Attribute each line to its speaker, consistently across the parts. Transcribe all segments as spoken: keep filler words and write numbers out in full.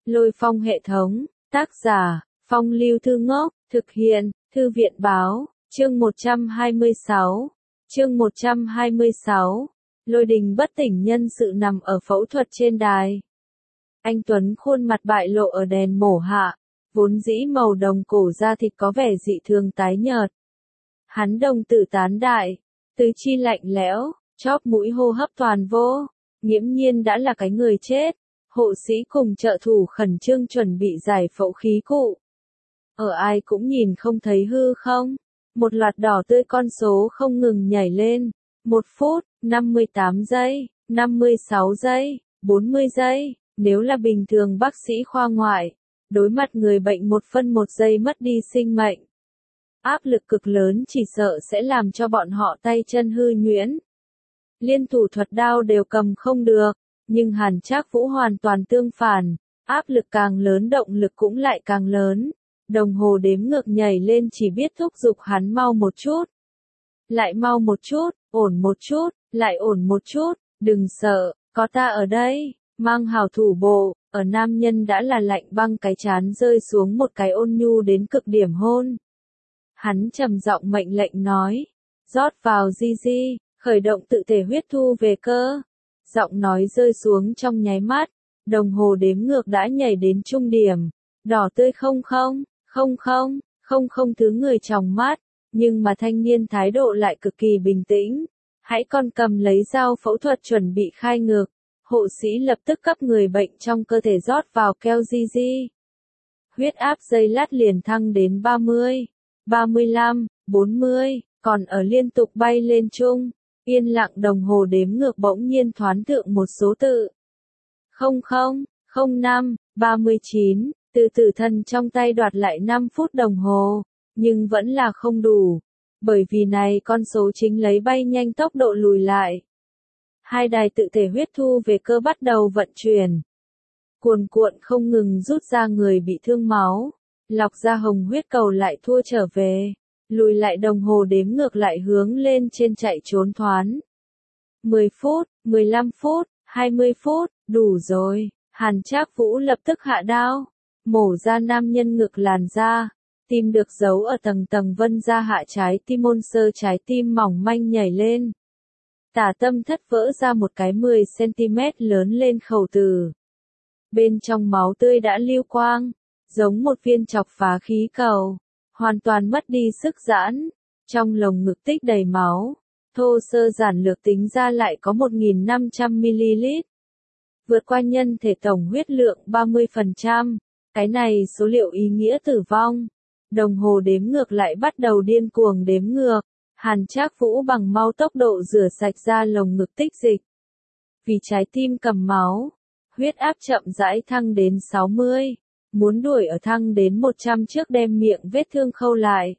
Speaker 1: Lôi Phong hệ thống, tác giả, Phong Lưu Thư Ngốc, thực hiện, Thư viện Báo, chương một trăm hai mươi sáu. Chương một trăm hai mươi sáu. Lôi Đình bất tỉnh nhân sự nằm ở phẫu thuật trên đài. Anh Tuấn khuôn mặt bại lộ ở đèn mổ hạ, vốn dĩ màu đồng cổ da thịt có vẻ dị thường tái nhợt. Hắn đồng tử tán đại, tứ chi lạnh lẽo, chóp mũi hô hấp toàn vô, nghiễm nhiên đã là cái người chết. Hộ sĩ cùng trợ thủ khẩn trương chuẩn bị giải phẫu khí cụ. Ở ai cũng nhìn không thấy hư không? Một loạt đỏ tươi con số không ngừng nhảy lên. Một phút, năm mươi tám giây, năm mươi sáu giây, bốn mươi giây. Nếu là bình thường bác sĩ khoa ngoại, đối mặt người bệnh một phân một giây mất đi sinh mệnh. Áp lực cực lớn chỉ sợ sẽ làm cho bọn họ tay chân hư nhuyễn. Liên thủ thuật đao đều cầm không được. Nhưng Hàn Trác Vũ hoàn toàn tương phản, áp lực càng lớn động lực cũng lại càng lớn. Đồng hồ đếm ngược nhảy lên chỉ biết thúc giục hắn mau một chút. Lại mau một chút, ổn một chút, lại ổn một chút, đừng sợ, có ta ở đây, mang hào thủ bộ, ở nam nhân đã là lạnh băng cái chán rơi xuống một cái ôn nhu đến cực điểm hôn. Hắn trầm giọng mệnh lệnh nói, rót vào di di, khởi động tự thể huyết thu về cơ. Giọng nói rơi xuống trong nháy mắt, đồng hồ đếm ngược đã nhảy đến trung điểm, đỏ tươi không không, không không, không không thứ người trong mắt, nhưng mà thanh niên thái độ lại cực kỳ bình tĩnh. Hãy con cầm lấy dao phẫu thuật chuẩn bị khai ngực, hộ sĩ lập tức cấp người bệnh trong cơ thể rót vào keo di di. Huyết áp giây lát liền thăng đến ba mươi, ba mươi lăm, bốn mươi, còn ở liên tục bay lên chung. Yên lặng đồng hồ đếm ngược bỗng nhiên thoán thượng một số tự. không không, không năm, ba mươi chín, từ tử thần trong tay đoạt lại năm phút đồng hồ, nhưng vẫn là không đủ. Bởi vì này con số chính lấy bay nhanh tốc độ lùi lại. Hai đài tự thể huyết thu về cơ bắt đầu vận chuyển. Cuồn cuộn không ngừng rút ra người bị thương máu. Lọc ra hồng huyết cầu lại thua trở về. Lùi lại đồng hồ đếm ngược lại hướng lên trên chạy trốn thoán. mười phút, mười lăm phút, hai mươi phút, đủ rồi. Hàn Trác Vũ lập tức hạ đao, mổ ra nam nhân ngực làn da, tìm được dấu ở tầng tầng vân da hạ trái tim môn sơ trái tim mỏng manh nhảy lên. Tả tâm thất vỡ ra một cái mười xăng-ti-mét lớn lên khẩu tử. Bên trong máu tươi đã lưu quang, giống một viên chọc phá khí cầu. Hoàn toàn mất đi sức giãn, trong lồng ngực tích đầy máu, thô sơ giản lược tính ra lại có một nghìn năm trăm mi-li-lít. Vượt qua nhân thể tổng huyết lượng ba mươi phần trăm, cái này số liệu ý nghĩa tử vong. Đồng hồ đếm ngược lại bắt đầu điên cuồng đếm ngược, Hàn Trác Vũ bằng mau tốc độ rửa sạch ra lồng ngực tích dịch. Vì trái tim cầm máu, huyết áp chậm rãi thăng đến sáu mươi. Muốn đuổi ở thăng đến một trăm trước đem miệng vết thương khâu lại.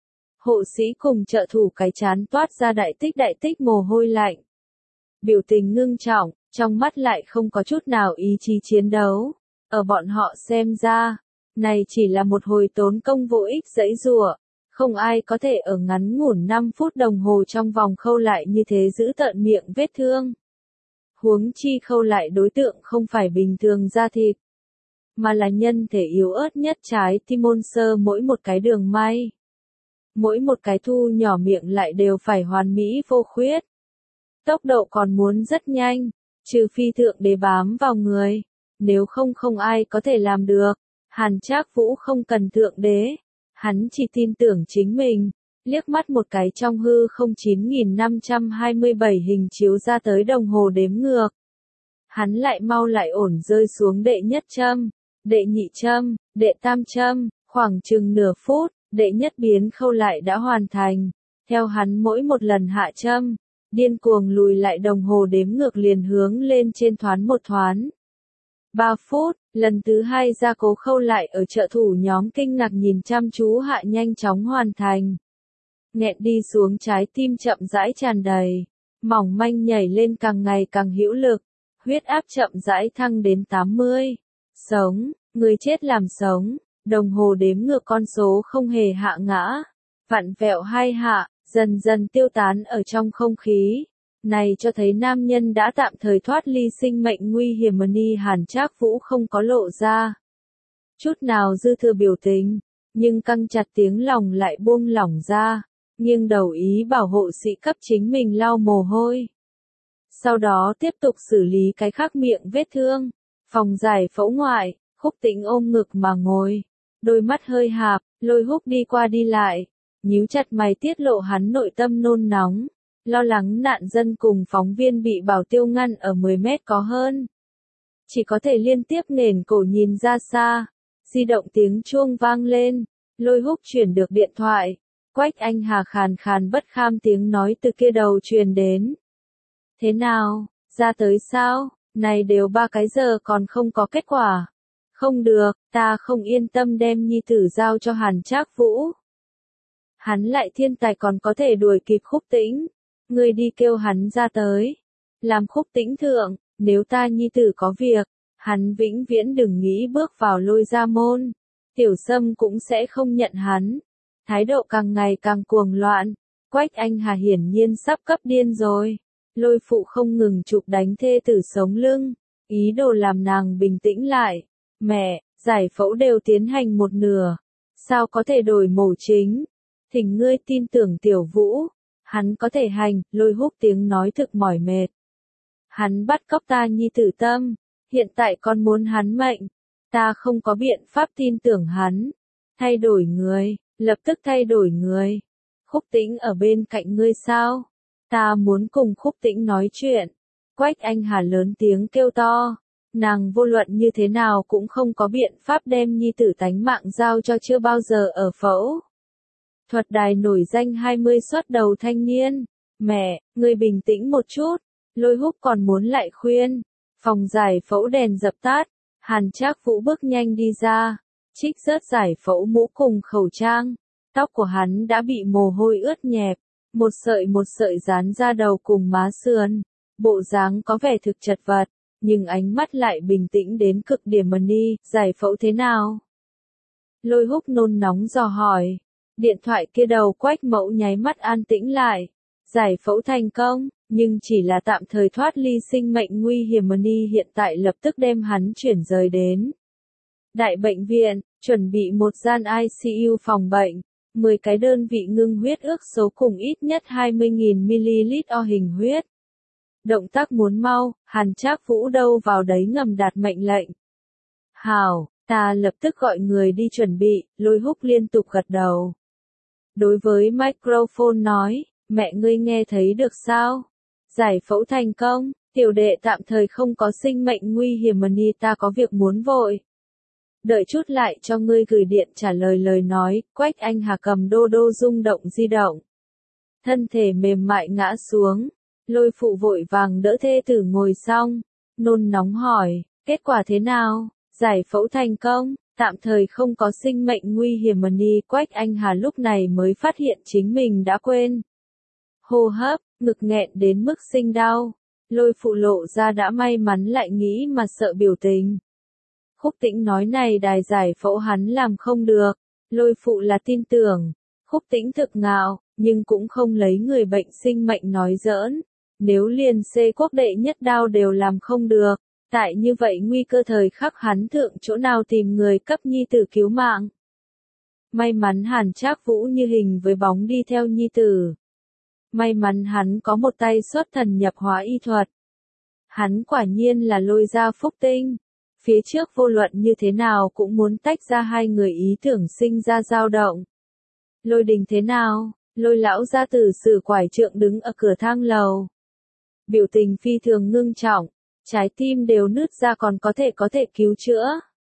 Speaker 1: Hộ sĩ cùng trợ thủ cái chán toát ra đại tích đại tích mồ hôi lạnh. Biểu tình ngưng trọng, trong mắt lại không có chút nào ý chí chiến đấu. Ở bọn họ xem ra, này chỉ là một hồi tốn công vô ích giãy giụa. Không ai có thể ở ngắn ngủn năm phút đồng hồ trong vòng khâu lại như thế giữ tợn miệng vết thương. Huống chi khâu lại đối tượng không phải bình thường da thịt, mà là nhân thể yếu ớt nhất trái tim môn sơ mỗi một cái đường may. Mỗi một cái thu nhỏ miệng lại đều phải hoàn mỹ vô khuyết. Tốc độ còn muốn rất nhanh, trừ phi thượng đế bám vào người, nếu không không ai có thể làm được. Hàn Trác Vũ không cần thượng đế, hắn chỉ tin tưởng chính mình, liếc mắt một cái trong hư không chín nghìn năm trăm hai mươi bảy hình chiếu ra tới đồng hồ đếm ngược. Hắn lại mau lại ổn rơi xuống đệ nhất châm. Đệ nhị châm, đệ tam châm, khoảng chừng nửa phút, đệ nhất biến khâu lại đã hoàn thành. Theo hắn mỗi một lần hạ châm, điên cuồng lùi lại đồng hồ đếm ngược liền hướng lên trên thoán một thoán. ba phút, lần thứ hai gia cố khâu lại ở trợ thủ nhóm kinh ngạc nhìn chăm chú hạ nhanh chóng hoàn thành. Nghẹn đi xuống trái tim chậm rãi tràn đầy, mỏng manh nhảy lên càng ngày càng hữu lực, huyết áp chậm rãi thăng đến tám mươi. Sống, người chết làm sống, đồng hồ đếm ngược con số không hề hạ ngã, vặn vẹo hai hạ, dần dần tiêu tán ở trong không khí. Này cho thấy nam nhân đã tạm thời thoát ly sinh mệnh nguy hiểm. Ni Hàn Trác Vũ không có lộ ra chút nào dư thừa biểu tình, nhưng căng chặt tiếng lòng lại buông lỏng ra, nghiêng đầu ý bảo hộ sĩ cấp chính mình lau mồ hôi. Sau đó tiếp tục xử lý cái khác miệng vết thương. Phòng giải phẫu ngoại, Khúc Tĩnh ôm ngực mà ngồi, đôi mắt hơi hạp, Lôi Húc đi qua đi lại, nhíu chặt mày tiết lộ hắn nội tâm nôn nóng, lo lắng nạn dân cùng phóng viên bị bảo tiêu ngăn ở mười mét có hơn. Chỉ có thể liên tiếp nền cổ nhìn ra xa, di động tiếng chuông vang lên, Lôi Húc chuyển được điện thoại, Quách Anh Hà khàn khàn bất kham tiếng nói từ kia đầu truyền đến. Thế nào, ra tới sao, này đều ba cái giờ còn không có kết quả. Không được, ta không yên tâm đem nhi tử giao cho Hàn Trác Vũ. Hắn lại thiên tài còn có thể đuổi kịp Khúc Tĩnh. Ngươi đi kêu hắn ra tới. Làm Khúc Tĩnh thượng, nếu ta nhi tử có việc, hắn vĩnh viễn đừng nghĩ bước vào Lôi gia môn. Tiểu Sâm cũng sẽ không nhận hắn. Thái độ càng ngày càng cuồng loạn. Quách Anh Hà hiển nhiên sắp cấp điên rồi. Lôi phụ không ngừng chụp đánh thê tử sống lưng, ý đồ làm nàng bình tĩnh lại. Mẹ, giải phẫu đều tiến hành một nửa, sao có thể đổi mổ chính? Thỉnh ngươi tin tưởng Tiểu Vũ, hắn có thể hành. Lôi Húc tiếng nói thực mỏi mệt. Hắn bắt cóc ta nhi tử tâm, hiện tại con muốn hắn mệnh, ta không có biện pháp tin tưởng hắn. Thay đổi người, lập tức thay đổi người. Khúc Tĩnh ở bên cạnh ngươi sao? Ta muốn cùng Khúc Tĩnh nói chuyện. Quách Anh Hà lớn tiếng kêu to. Nàng vô luận như thế nào cũng không có biện pháp đem nhi tử tánh mạng giao cho chưa bao giờ ở phẫu thuật đài nổi danh hai mươi xuất đầu thanh niên. Mẹ, ngươi bình tĩnh một chút. Lôi Húc còn muốn lại khuyên. Phòng giải phẫu đèn dập tắt. Hàn Trác Vũ bước nhanh đi ra. Trích rớt giải phẫu mũ cùng khẩu trang. Tóc của hắn đã bị mồ hôi ướt nhẹp. Một sợi một sợi dán ra đầu cùng má sườn. Bộ dáng có vẻ thực chật vật, nhưng ánh mắt lại bình tĩnh đến cực điểm. Ni, giải phẫu thế nào? Lôi Húc nôn nóng dò hỏi. Điện thoại kia đầu Quách Mẫu nháy mắt an tĩnh lại. Giải phẫu thành công, nhưng chỉ là tạm thời thoát ly sinh mệnh nguy hiểm. Ni hiện tại lập tức đem hắn chuyển rời đến đại bệnh viện, chuẩn bị một gian I C U phòng bệnh. mười cái đơn vị ngưng huyết ước số cùng ít nhất hai mươi nghìn mi-li-lít O hình huyết. Động tác muốn mau, Hàn Trác Vũ đâu vào đấy ngầm đạt mệnh lệnh. Hảo, ta lập tức gọi người đi chuẩn bị. Lôi Húc liên tục gật đầu. Đối với microphone nói, mẹ ngươi nghe thấy được sao? Giải phẫu thành công, tiểu đệ tạm thời không có sinh mệnh nguy hiểm. Ni ta có việc muốn vội. Đợi chút lại cho ngươi gửi điện trả lời lời nói. Quách Anh Hà cầm đô đô rung động di động. Thân thể mềm mại ngã xuống. Lôi phụ vội vàng đỡ thê tử ngồi xong. Nôn nóng hỏi, kết quả thế nào? Giải phẫu thành công, tạm thời không có sinh mệnh nguy hiểm. Ni Quách Anh Hà lúc này mới phát hiện chính mình đã quên hô hấp, ngực nghẹn đến mức sinh đau. Lôi phụ lộ ra đã may mắn lại nghĩ mà sợ biểu tình. Khúc Tĩnh nói này đài giải phẫu hắn làm không được. Lôi phụ là tin tưởng. Khúc Tĩnh thực ngạo, nhưng cũng không lấy người bệnh sinh mệnh nói giỡn. Nếu liền xê quốc đệ nhất đao đều làm không được, tại như vậy nguy cơ thời khắc hắn thượng chỗ nào tìm người cấp nhi tử cứu mạng. May mắn Hàn Trác Vũ như hình với bóng đi theo nhi tử. May mắn hắn có một tay xuất thần nhập hóa y thuật. Hắn quả nhiên là Lôi gia phúc tinh. Phía trước vô luận như thế nào cũng muốn tách ra hai người, ý tưởng sinh ra dao động. Lôi Đình thế nào? Lôi lão gia tử sử quải trượng đứng ở cửa thang lầu. Biểu tình phi thường ngưng trọng, trái tim đều nứt ra còn có thể có thể cứu chữa.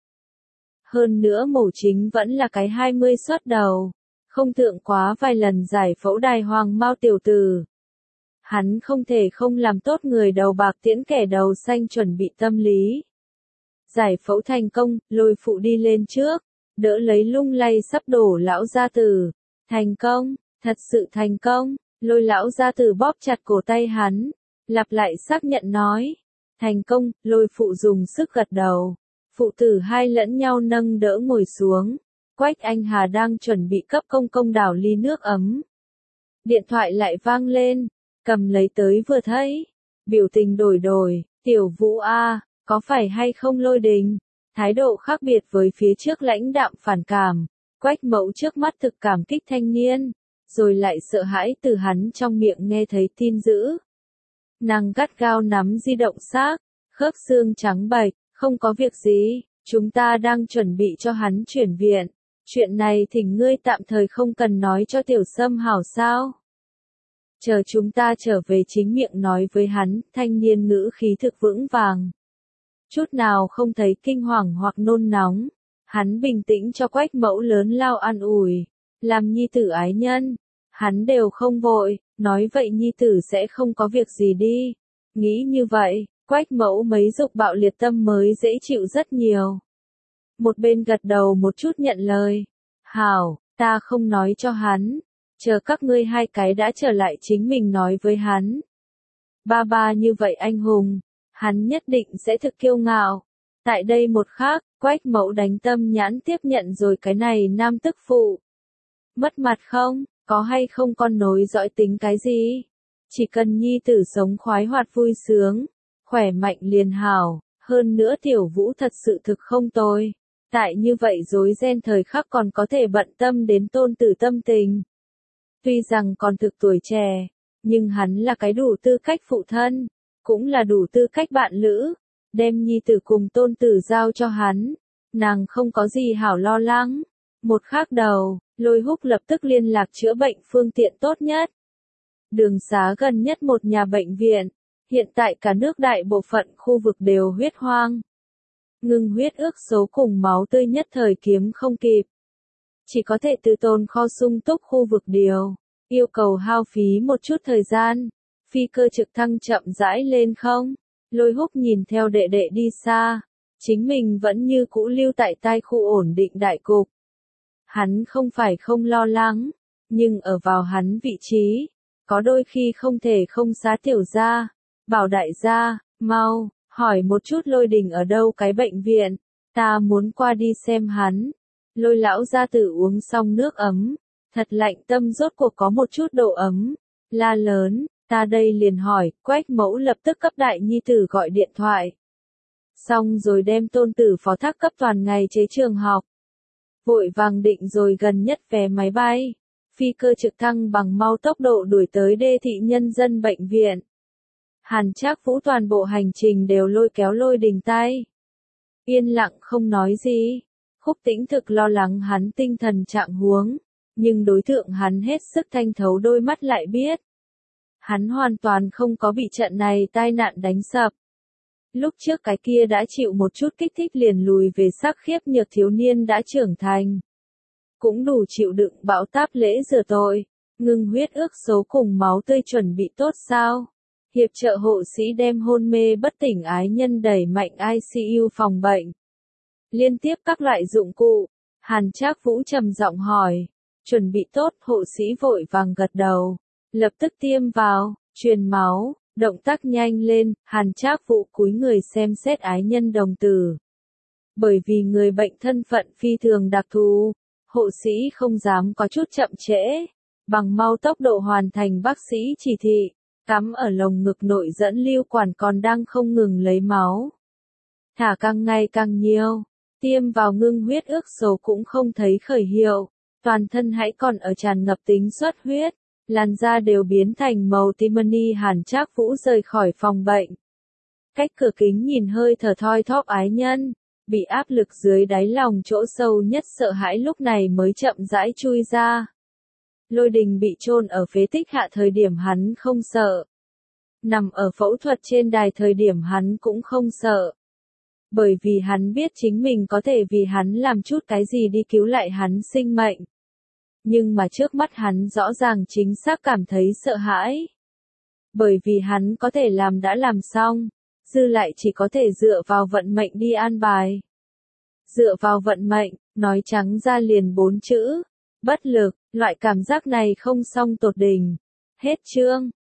Speaker 1: Hơn nữa mổ chính vẫn là cái hai mươi xuất đầu, không thượng quá vài lần giải phẫu đài hoàng mao tiểu tử. Hắn không thể không làm tốt người đầu bạc tiễn kẻ đầu xanh chuẩn bị tâm lý. Giải phẫu thành công, Lôi phụ đi lên trước, đỡ lấy lung lay sắp đổ lão gia tử. Thành công, thật sự thành công. Lôi lão gia tử bóp chặt cổ tay hắn, lặp lại xác nhận nói. Thành công. Lôi phụ dùng sức gật đầu. Phụ tử hai lẫn nhau nâng đỡ ngồi xuống. Quách Anh Hà đang chuẩn bị cấp công công đảo ly nước ấm. Điện thoại lại vang lên. cầm lấy tới vừa thấy, biểu tình đổi đổi, tiểu Vũ a, có phải hay không Lôi Đình? Thái độ khác biệt với phía trước lãnh đạm phản cảm, Quách Mẫu trước mắt thực cảm kích thanh niên, rồi lại sợ hãi từ hắn trong miệng nghe thấy tin dữ. Nàng gắt gao nắm di động xác, khớp xương trắng bệch, không có việc gì, chúng ta đang chuẩn bị cho hắn chuyển viện, chuyện này thỉnh ngươi tạm thời không cần nói cho Tiểu Sâm hảo sao. Chờ chúng ta trở về chính miệng nói với hắn, thanh niên ngữ khí thực vững vàng. Chút nào không thấy kinh hoàng hoặc nôn nóng, hắn bình tĩnh cho Quách Mẫu lớn lao an ủi, làm nhi tử ái nhân, hắn đều không vội, nói vậy nhi tử sẽ không có việc gì đi. Nghĩ như vậy, Quách Mẫu mấy dục bạo liệt tâm mới dễ chịu rất nhiều. Một bên gật đầu một chút nhận lời, hảo, ta không nói cho hắn, chờ các ngươi hai cái đã trở lại chính mình nói với hắn. Ba ba như vậy anh hùng, hắn nhất định sẽ thực kiêu ngạo. Tại đây một khắc, Quách Mẫu đánh tâm nhãn tiếp nhận rồi cái này nam tức phụ. Mất mặt không, có hay không con nối dõi tính cái gì? Chỉ cần nhi tử sống khoái hoạt vui sướng, khỏe mạnh liền hảo, hơn nữa Tiểu Vũ thật sự thực không tồi. Tại như vậy rối ren thời khắc còn có thể bận tâm đến tôn tử tâm tình. Tuy rằng còn thực tuổi trẻ, nhưng hắn là cái đủ tư cách phụ thân, cũng là đủ tư cách bạn lữ, đem nhi tử cùng tôn tử giao cho hắn, nàng không có gì hảo lo lắng. Một khắc đầu, Lôi Húc lập tức liên lạc chữa bệnh phương tiện tốt nhất. Đường xá gần nhất một nhà bệnh viện, hiện tại cả nước đại bộ phận khu vực đều huyết hoang. Ngừng huyết ước số cùng máu tươi nhất thời kiếm không kịp. Chỉ có thể từ tồn kho sung túc khu vực điều, yêu cầu hao phí một chút thời gian, phi cơ trực thăng chậm rãi lên không. Lôi Húc nhìn theo đệ đệ đi xa, chính mình vẫn như cũ lưu tại tai khu ổn định đại cục. Hắn không phải không lo lắng, nhưng ở vào hắn vị trí, có đôi khi không thể không xá Tiểu gia, bảo đại gia, mau, hỏi một chút Lôi Đình ở đâu cái bệnh viện, ta muốn qua đi xem hắn. Lôi lão gia tử uống xong nước ấm, thật lạnh tâm rốt cuộc có một chút độ ấm, la lớn, ta đây liền hỏi, Quách Mẫu lập tức cấp đại nhi tử gọi điện thoại. Xong rồi đem tôn tử phó thác cấp toàn ngày chế trường học. Vội vàng định rồi gần nhất vé máy bay, phi cơ trực thăng bằng mau tốc độ đuổi tới Đê Thị Nhân dân bệnh viện. Hàn Trác Vũ toàn bộ hành trình đều lôi kéo Lôi Đình tay. Yên lặng không nói gì. Khúc Tĩnh thực lo lắng hắn tinh thần trạng huống, nhưng đối tượng hắn hết sức thanh thấu đôi mắt lại biết. Hắn hoàn toàn không có bị trận này tai nạn đánh sập. Lúc trước cái kia đã chịu một chút kích thích liền lùi về sắc khiếp nhược thiếu niên đã trưởng thành. Cũng đủ chịu đựng bão táp lễ rửa tội, ngừng huyết ước số cùng máu tươi chuẩn bị tốt sao. Hiệp trợ hộ sĩ đem hôn mê bất tỉnh ái nhân đẩy mạnh I C U phòng bệnh. Liên tiếp các loại dụng cụ, Hàn Trác Vũ trầm giọng hỏi, chuẩn bị tốt, hộ sĩ vội vàng gật đầu, lập tức tiêm vào, truyền máu, động tác nhanh lên, Hàn Trác Vũ cúi người xem xét ái nhân đồng tử. Bởi vì người bệnh thân phận phi thường đặc thù, hộ sĩ không dám có chút chậm trễ, bằng mau tốc độ hoàn thành bác sĩ chỉ thị, cắm ở lồng ngực nội dẫn lưu quản còn đang không ngừng lấy máu. Thả càng ngày càng nhiều. Tiêm vào ngưng huyết ước số cũng không thấy khởi hiệu, toàn thân hãy còn ở tràn ngập tính xuất huyết, làn da đều biến thành màu timony. Hàn Trác Vũ rời khỏi phòng bệnh. Cách cửa kính nhìn hơi thở thoi thóp ái nhân, bị áp lực dưới đáy lòng chỗ sâu nhất sợ hãi lúc này mới chậm rãi chui ra. Lôi Đình bị chôn ở phế tích hạ thời điểm hắn không sợ. Nằm ở phẫu thuật trên đài thời điểm hắn cũng không sợ. Bởi vì hắn biết chính mình có thể vì hắn làm chút cái gì đi cứu lại hắn sinh mệnh. Nhưng mà trước mắt hắn rõ ràng chính xác cảm thấy sợ hãi. Bởi vì hắn có thể làm đã làm xong, dư lại chỉ có thể dựa vào vận mệnh đi an bài. Dựa vào vận mệnh, nói trắng ra liền bốn chữ, bất lực, loại cảm giác này không song tột đỉnh. Hết chương.